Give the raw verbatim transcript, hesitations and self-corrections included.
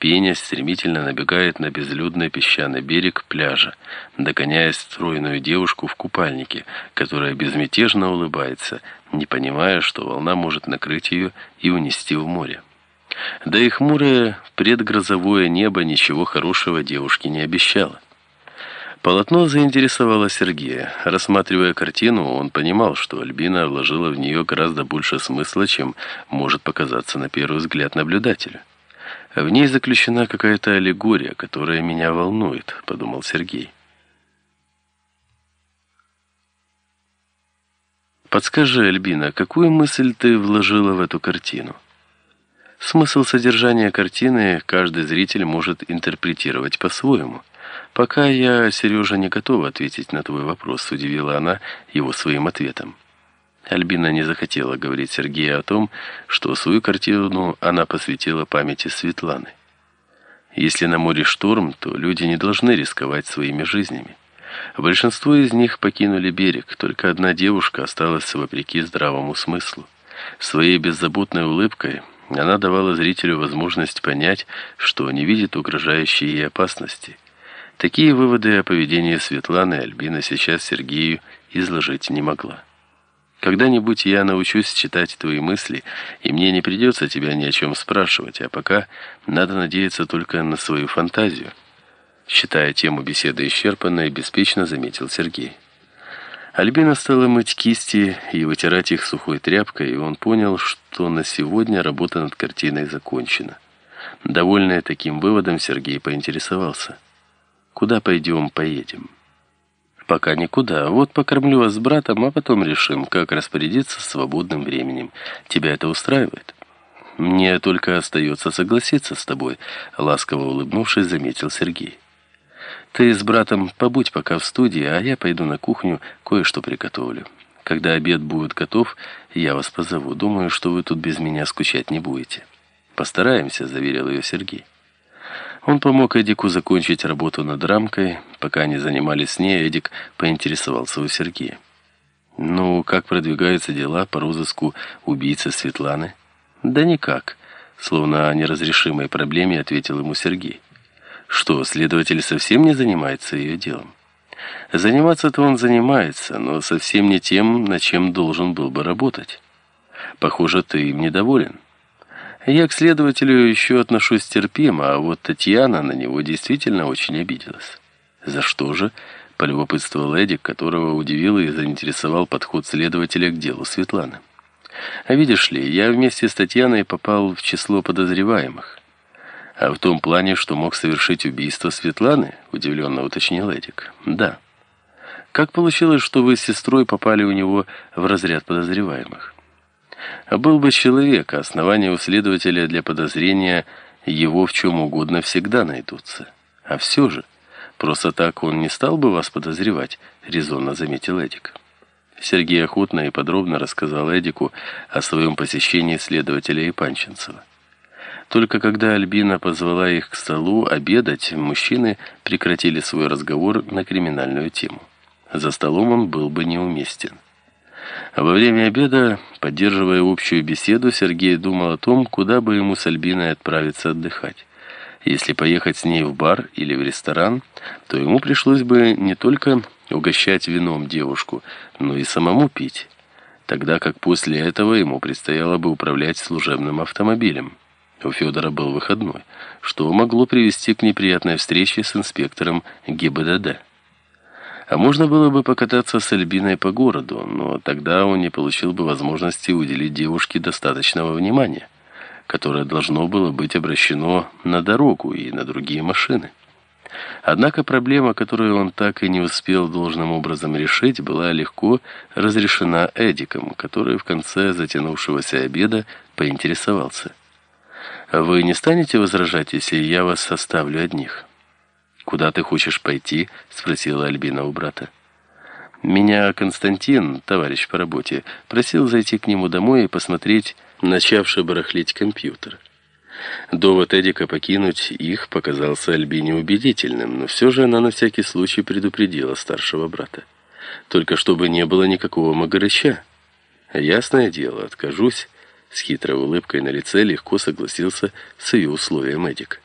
пенясь, стремительно набегает на безлюдный песчаный берег пляжа, догоняя стройную девушку в купальнике, которая безмятежно улыбается, не понимая, что волна может накрыть ее и унести в море. Да и хмурое предгрозовое небо ничего хорошего девушке не обещало. Полотно заинтересовало Сергея. Рассматривая картину, он понимал, что Альбина вложила в нее гораздо больше смысла, чем может показаться на первый взгляд наблюдателю. «В ней заключена какая-то аллегория, которая меня волнует», — подумал Сергей. «Подскажи, Альбина, какую мысль ты вложила в эту картину?» Смысл содержания картины каждый зритель может интерпретировать по-своему. «Пока я, Сережа, не готова ответить на твой вопрос», — удивила она его своим ответом. Альбина не захотела говорить Сергею о том, что свою картину она посвятила памяти Светланы. Если на море шторм, то люди не должны рисковать своими жизнями. Большинство из них покинули берег, только одна девушка осталась вопреки здравому смыслу. Своей беззаботной улыбкой она давала зрителю возможность понять, что не видит угрожающей ей опасности. Такие выводы о поведении Светланы Альбина сейчас Сергею изложить не могла. «Когда-нибудь я научусь читать твои мысли, и мне не придется тебя ни о чем спрашивать, а пока надо надеяться только на свою фантазию», считая тему беседы исчерпанной, беспечно заметил Сергей. Альбина стала мыть кисти и вытирать их сухой тряпкой, и он понял, что на сегодня работа над картиной закончена. Довольный таким выводом, Сергей поинтересовался: «Куда пойдем, поедем?» «Пока никуда. Вот покормлю вас с братом, а потом решим, как распорядиться свободным временем. Тебя это устраивает?» «Мне только остается согласиться с тобой», — ласково улыбнувшись, заметил Сергей. «Ты с братом побудь пока в студии, а я пойду на кухню, кое-что приготовлю. Когда обед будет готов, я вас позову. Думаю, что вы тут без меня скучать не будете». «Постараемся», — заверил ее Сергей. Он помог Эдику закончить работу над рамкой. Пока они занимались с ней, Эдик поинтересовался у Сергея: «Ну, как продвигаются дела по розыску убийцы Светланы?» «Да никак», — словно о неразрешимой проблеме ответил ему Сергей. «Что, следователь совсем не занимается ее делом?» «Заниматься-то он занимается, но совсем не тем, над чем должен был бы работать. Похоже, ты им недоволен». «Я к следователю еще отношусь терпимо, а вот Татьяна на него действительно очень обиделась». «За что же?» — полюбопытствовал Эдик, которого удивил и заинтересовал подход следователя к делу Светланы. «А видишь ли, я вместе с Татьяной попал в число подозреваемых». «А в том плане, что мог совершить убийство Светланы?» — удивленно уточнил Эдик. «Да». «Как получилось, что вы с сестрой попали у него в разряд подозреваемых?» «Был бы человек, а основания у следователя для подозрения его в чем угодно всегда найдутся. А все же, просто так он не стал бы вас подозревать», — резонно заметил Эдик. Сергей охотно и подробно рассказал Эдику о своем посещении следователя Ипанченцева. Только когда Альбина позвала их к столу обедать, мужчины прекратили свой разговор на криминальную тему. За столом он был бы неуместен. Во время обеда, поддерживая общую беседу, Сергей думал о том, куда бы ему с Альбиной отправиться отдыхать. Если поехать с ней в бар или в ресторан, то ему пришлось бы не только угощать вином девушку, но и самому пить, тогда как после этого ему предстояло бы управлять служебным автомобилем. У Федора был выходной, что могло привести к неприятной встрече с инспектором ГИБДД. А можно было бы покататься с Альбиной по городу, но тогда он не получил бы возможности уделить девушке достаточного внимания, которое должно было быть обращено на дорогу и на другие машины. Однако проблема, которую он так и не успел должным образом решить, была легко разрешена Эдиком, который в конце затянувшегося обеда поинтересовался: «Вы не станете возражать, если я вас оставлю одних?» «Куда ты хочешь пойти?» — спросила Альбина у брата. «Меня Константин, товарищ по работе, просил зайти к нему домой и посмотреть начавший барахлить компьютер». Довод Эдика покинуть их показался Альбине убедительным, но все же она на всякий случай предупредила старшего брата. «Только чтобы не было никакого магарыча». «Ясное дело, откажусь», — с хитрой улыбкой на лице легко согласился с ее условием Эдик.